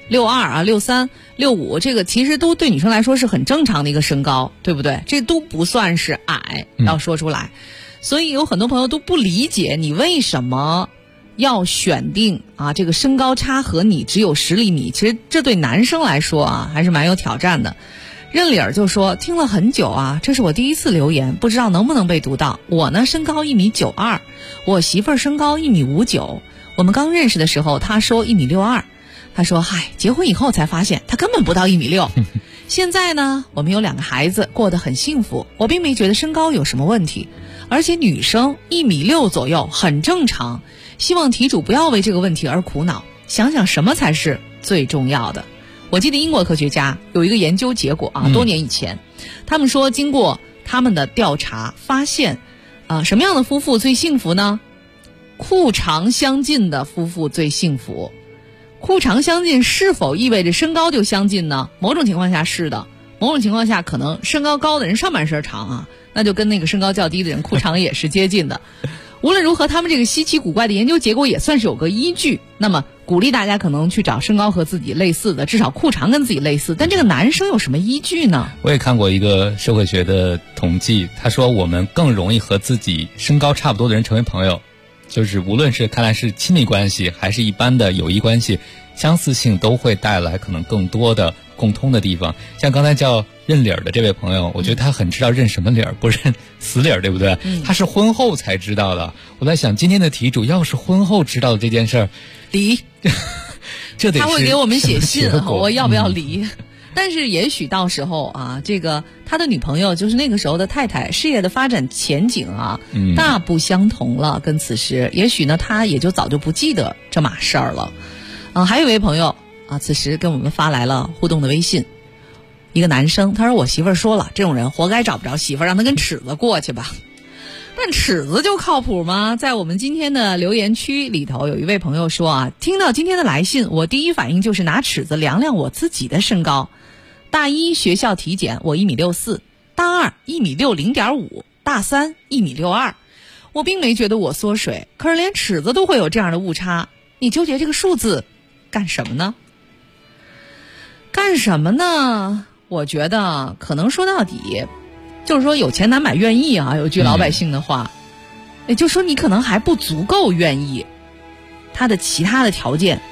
63、65，这个其实都对女生来说是很正常的一个身高，对不对？这都不算是矮，要说出来。所以有很多朋友都不理解你为什么要选定这个身高差和你只有10厘米，其实这对男生来说还是蛮有挑战的。 任理儿就说听了很久啊，这是我第一次留言，不知道能不能被读到。我呢身高1.92米，我媳妇儿身高1.59米。我们刚认识的时候，她说1.62米，她说嗨，结婚以后才发现她根本不到1.6米。现在呢，我们有2个孩子，过得很幸福。我并没觉得身高有什么问题，而且女生1.6米左右很正常。希望题主不要为这个问题而苦恼，想想什么才是最重要的。我记得英国科学家有一个研究结果啊，多年以前，他们说经过他们的调查发现，什么样的夫妇最幸福呢？裤长相近的夫妇最幸福。裤长相近是否意味着身高就相近呢？某种情况下是的，某种情况下可能身高高的人上半身长啊，那就跟那个身高较低的人裤长也是接近的。无论如何，他们这个稀奇古怪的研究结果也算是有个依据。那么鼓励大家可能去找身高和自己类似的，至少裤长跟自己类似。但这个男生有什么依据呢？ 我也看过一个社会学的统计，他说我们更容易和自己身高差不多的人成为朋友，就是无论是看来是亲密关系还是一般的友谊关系，相似性都会带来可能更多的共通的地方。像刚才叫认理儿的这位朋友，我觉得他很知道认什么理儿，不认死理儿，对不对？他是婚后才知道的。我在想，今天的题主要是婚后知道的这件事儿， 离这得是他会给我们写信，我要不要离？ 嗯但是也许到时候啊，这个他的女朋友就是那个时候的太太，事业的发展前景啊，大不相同了。跟此时，也许呢，他也就早就不记得这码事儿了。还有一位朋友啊，此时跟我们发来了互动的微信，一个男生，他说我媳妇儿说了，这种人活该找不着媳妇儿，让他跟尺子过去吧。但尺子就靠谱吗？在我们今天的留言区里头，有一位朋友说啊，听到今天的来信，我第一反应就是拿尺子量量我自己的身高。大一学校体检我1.64米，大二1.60.5米，大三1.62米。我并没觉得我缩水，可是连尺子都会有这样的误差，你纠结这个数字干什么呢？干什么呢？我觉得可能说到底就是说有钱难买愿意啊，有句老百姓的话，也就是说你可能还不足够愿意。他的其他的条件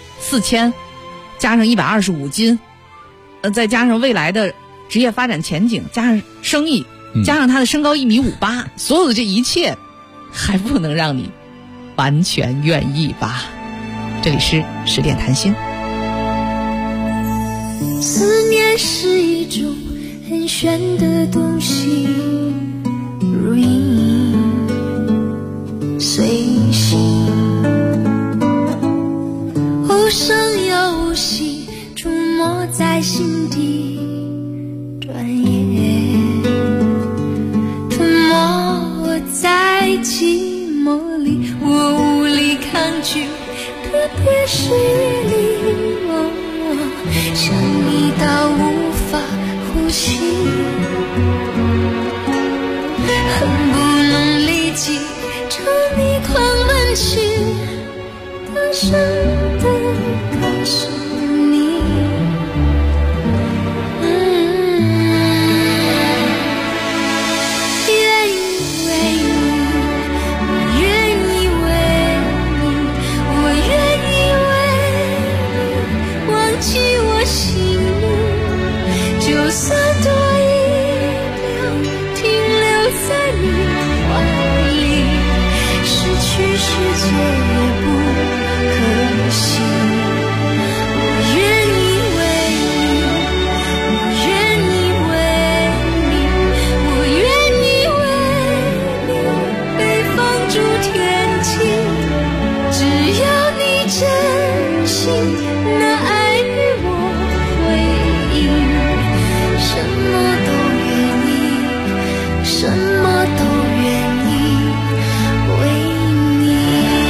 4000加上125斤，再加上未来的职业发展前景，加上生意，加上他的身高1.58米，所有的这一切还不能让你完全愿意吧。这里是10点谈心。 思念是一种很玄的东西，如影随形，无声又无息，触摸在心底，转眼吞没我在寂寞里，我无力抗拒，特别是夜里，想你到无法呼吸，恨不能立即朝你狂奔去，大声地告诉你，愿意为你，我愿意为你，我愿意为你忘记我心里，就算多1秒停留在你怀里，失去世界也不可惜。我愿意为你，我愿意为你，我愿意为你被放逐天际，只要你真心那爱与我回应，什么都愿意，什么都愿意为你。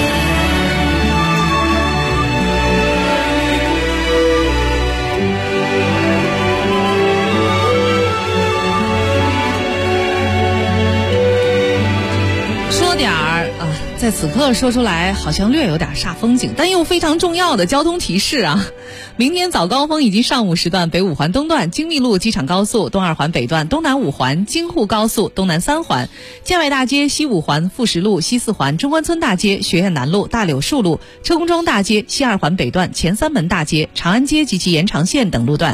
说点儿在此刻说出来好像略有点煞风景，但又非常重要的交通提示啊！明天早高峰以及上午时段，北五环东段京密路机场高速、东二环北段东南五环京沪高速、东南3环、建外大街西5环富石路、西4环中关村大街、学院南路、大柳树路、车公庄大街、西2环北段前3门大街、长安街及其延长线等路段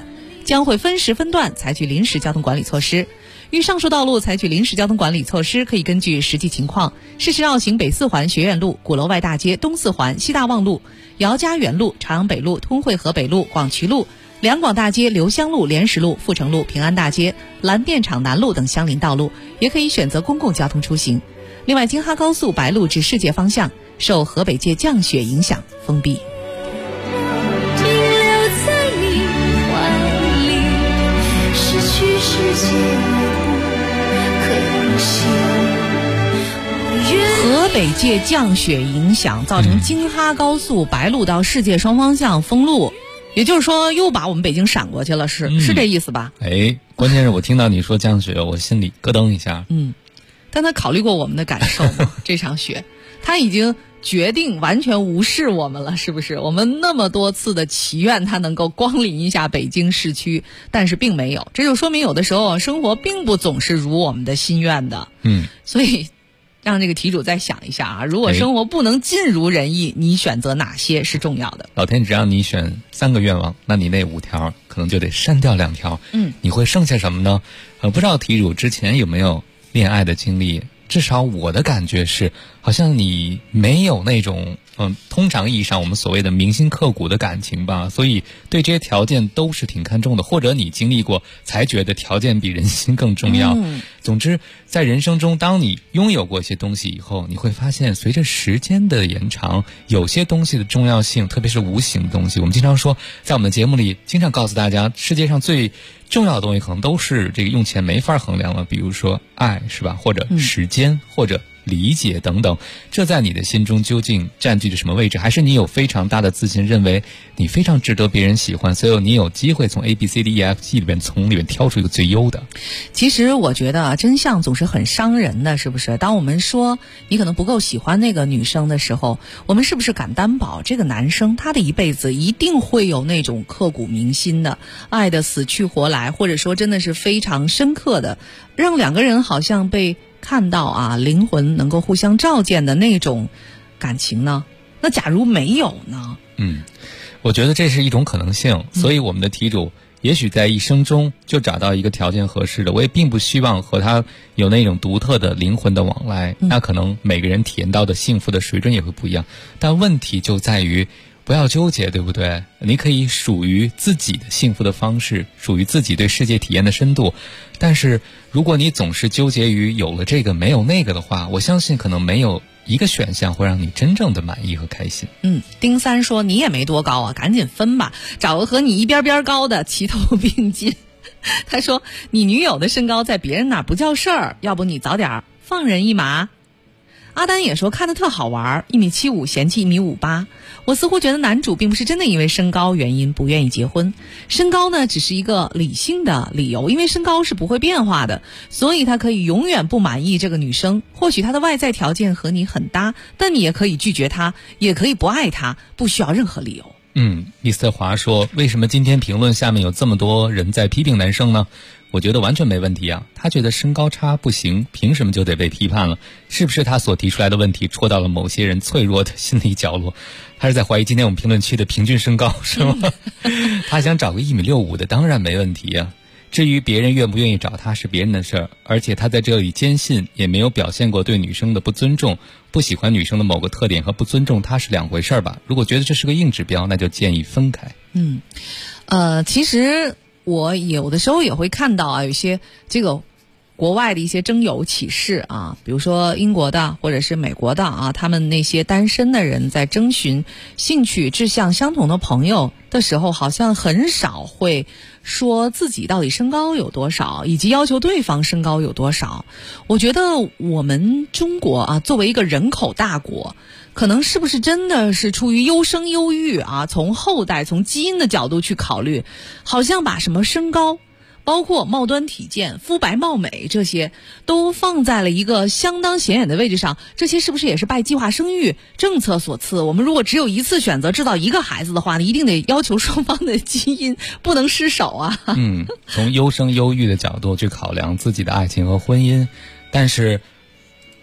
将会分时分段采取临时交通管理措施。遇上述道路采取临时交通管理措施，可以根据实际情况适时绕行北四环学院路、鼓楼外大街、东四环、西大望路、姚家园路、朝阳北路、通惠河北路、广渠路、两广大街、刘香路、莲石路、富城路、平安大街、蓝电厂南路等相邻道路，也可以选择公共交通出行。另外，京哈高速白鹿至世界方向受河北界降雪影响封闭。 停留在你怀里，失去世界不可惜。 河北界降雪影响造成京哈高速白鹿到世界双方向封路，也就是说又把我们北京闪过去了，是这意思吧？ 关键是我听到你说降雪，我心里咯噔一下。 但他考虑过我们的感受吗？这场雪，他已经决定完全无视我们了，是不是？我们那么多次的祈愿他能够光临一下北京市区，但是并没有，这就说明有的时候生活并不总是如我们的心愿的。所以让这个题主再想一下啊，如果生活不能尽如人意，你选择哪些是重要的？ 老天只让你选3个愿望，那你那5条可能就得删掉2条。你会剩下什么呢？不知道题主之前有没有恋爱的经历？至少我的感觉是，好像你没有那种通常意义上我们所谓的铭心刻骨的感情吧，所以对这些条件都是挺看重的，或者你经历过才觉得条件比人心更重要。总之在人生中，当你拥有过一些东西以后，你会发现随着时间的延长，有些东西的重要性，特别是无形的东西，我们经常说，在我们的节目里经常告诉大家，世界上最重要的东西可能都是这个用钱没法衡量了，比如说爱，是吧？或者时间，或者理解等等，这在你的心中究竟占据着什么位置？还是你有非常大的自信，认为你非常值得别人喜欢，所以你有机会从 ABCDEFG 里面从里面挑出一个最优的？ 其实我觉得真相总是很伤人的，是不是？当我们说你可能不够喜欢那个女生的时候，我们是不是敢担保这个男生他的一辈子一定会有那种刻骨铭心的爱的死去活来，或者说真的是非常深刻的，让2个人好像被看到啊，灵魂能够互相照见的那种感情呢？那假如没有呢？ 我觉得这是一种可能性，所以我们的题主也许在一生中就找到一个条件合适的，我也并不希望和他有那种独特的灵魂的往来，那可能每个人体验到的幸福的水准也会不一样，但问题就在于不要纠结，对不对？你可以属于自己的幸福的方式，属于自己对世界体验的深度，但是如果你总是纠结于有了这个没有那个的话，我相信可能没有一个选项会让你真正的满意和开心。 丁三说你也没多高啊，赶紧分吧，找个和你一边边高的齐头并进。他说你女友的身高在别人那儿不叫事儿，要不你早点放人一马。阿丹也说看得特好玩，1.75米嫌弃1.58米。我似乎觉得男主并不是真的因为身高原因不愿意结婚，身高呢只是一个理性的理由，因为身高是不会变化的，所以他可以永远不满意这个女生。或许她的外在条件和你很搭，但你也可以拒绝她，也可以不爱她，不需要任何理由。 米斯特华说，为什么今天评论下面有这么多人在批评男生呢？我觉得完全没问题啊，他觉得身高差不行，凭什么就得被批判了？是不是他所提出来的问题戳到了某些人脆弱的心理角落？他是在怀疑今天我们评论区的平均身高是吗？他想找个1.65米的当然没问题啊，至于别人愿不愿意找他是别人的事儿，而且他在这里坚信也没有表现过对女生的不尊重，不喜欢女生的某个特点和不尊重她是2回事吧。如果觉得这是个硬指标，那就建议分开。 其实我有的时候也会看到啊，有些这个国外的一些征友启事啊，比如说英国的或者是美国的啊，他们那些单身的人在征询兴趣志向相同的朋友的时候，好像很少会说自己到底身高有多少，以及要求对方身高有多少。我觉得我们中国啊，作为一个人口大国，可能是不是真的是出于优生优育啊，从后代从基因的角度去考虑，好像把什么身高包括貌端体健、肤白貌美这些都放在了一个相当显眼的位置上，这些是不是也是拜计划生育政策所赐？我们如果只有一次选择制造一个孩子的话，你一定得要求双方的基因不能失手啊。 从优生优育的角度去考量自己的爱情和婚姻，但是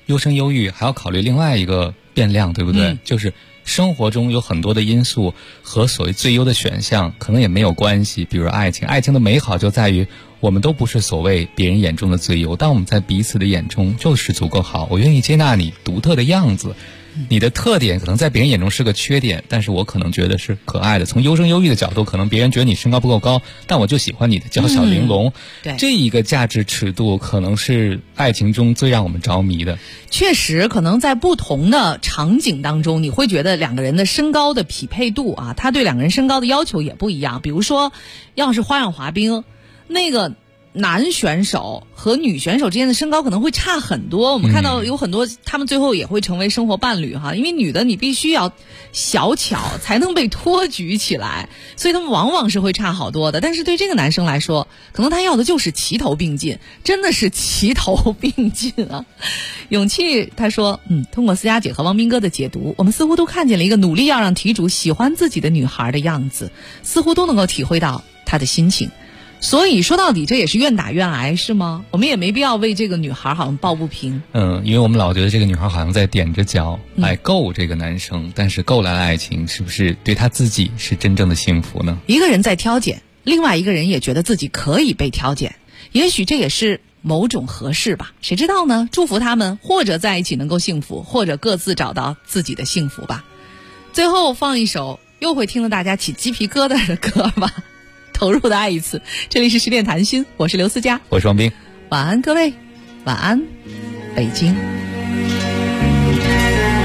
优生优育还要考虑另外一个变量，对不对？就是生活中有很多的因素和所谓最优的选项可能也没有关系。比如爱情，爱情的美好就在于我们都不是所谓别人眼中的最优，但我们在彼此的眼中就是足够好。我愿意接纳你独特的样子，你的特点可能在别人眼中是个缺点，但是我可能觉得是可爱的。从优生优育的角度，可能别人觉得你身高不够高，但我就喜欢你的娇小玲珑。 对， 这一个价值尺度可能是爱情中最让我们着迷的。 确实，可能在不同的场景当中，你会觉得两个人的身高的匹配度啊，他对两个人身高的要求也不一样。比如说，要是花样滑冰，那个男选手和女选手之间的身高可能会差很多。我们看到有很多他们最后也会成为生活伴侣哈，因为女的你必须要小巧才能被托举起来，所以他们往往是会差好多的。但是对这个男生来说，可能他要的就是齐头并进，真的是齐头并进啊。勇气他说通过思佳姐和汪斌哥的解读，我们似乎都看见了一个努力要让题主喜欢自己的女孩的样子，似乎都能够体会到他的心情。所以说到底这也是愿打愿挨是吗？我们也没必要为这个女孩好像抱不平。 因为我们老觉得这个女孩好像在踮着脚来够这个男生，但是够来的爱情是不是对她自己是真正的幸福呢？ 一个人在挑拣，另外一个人也觉得自己可以被挑拣，也许这也是某种合适吧，谁知道呢？祝福他们，或者在一起能够幸福，或者各自找到自己的幸福吧。最后放一首又会听得大家起鸡皮疙瘩的歌吧，投入的爱一次。这里是十点谈心，我是刘思佳， 我是王斌。 晚安各位，晚安北京。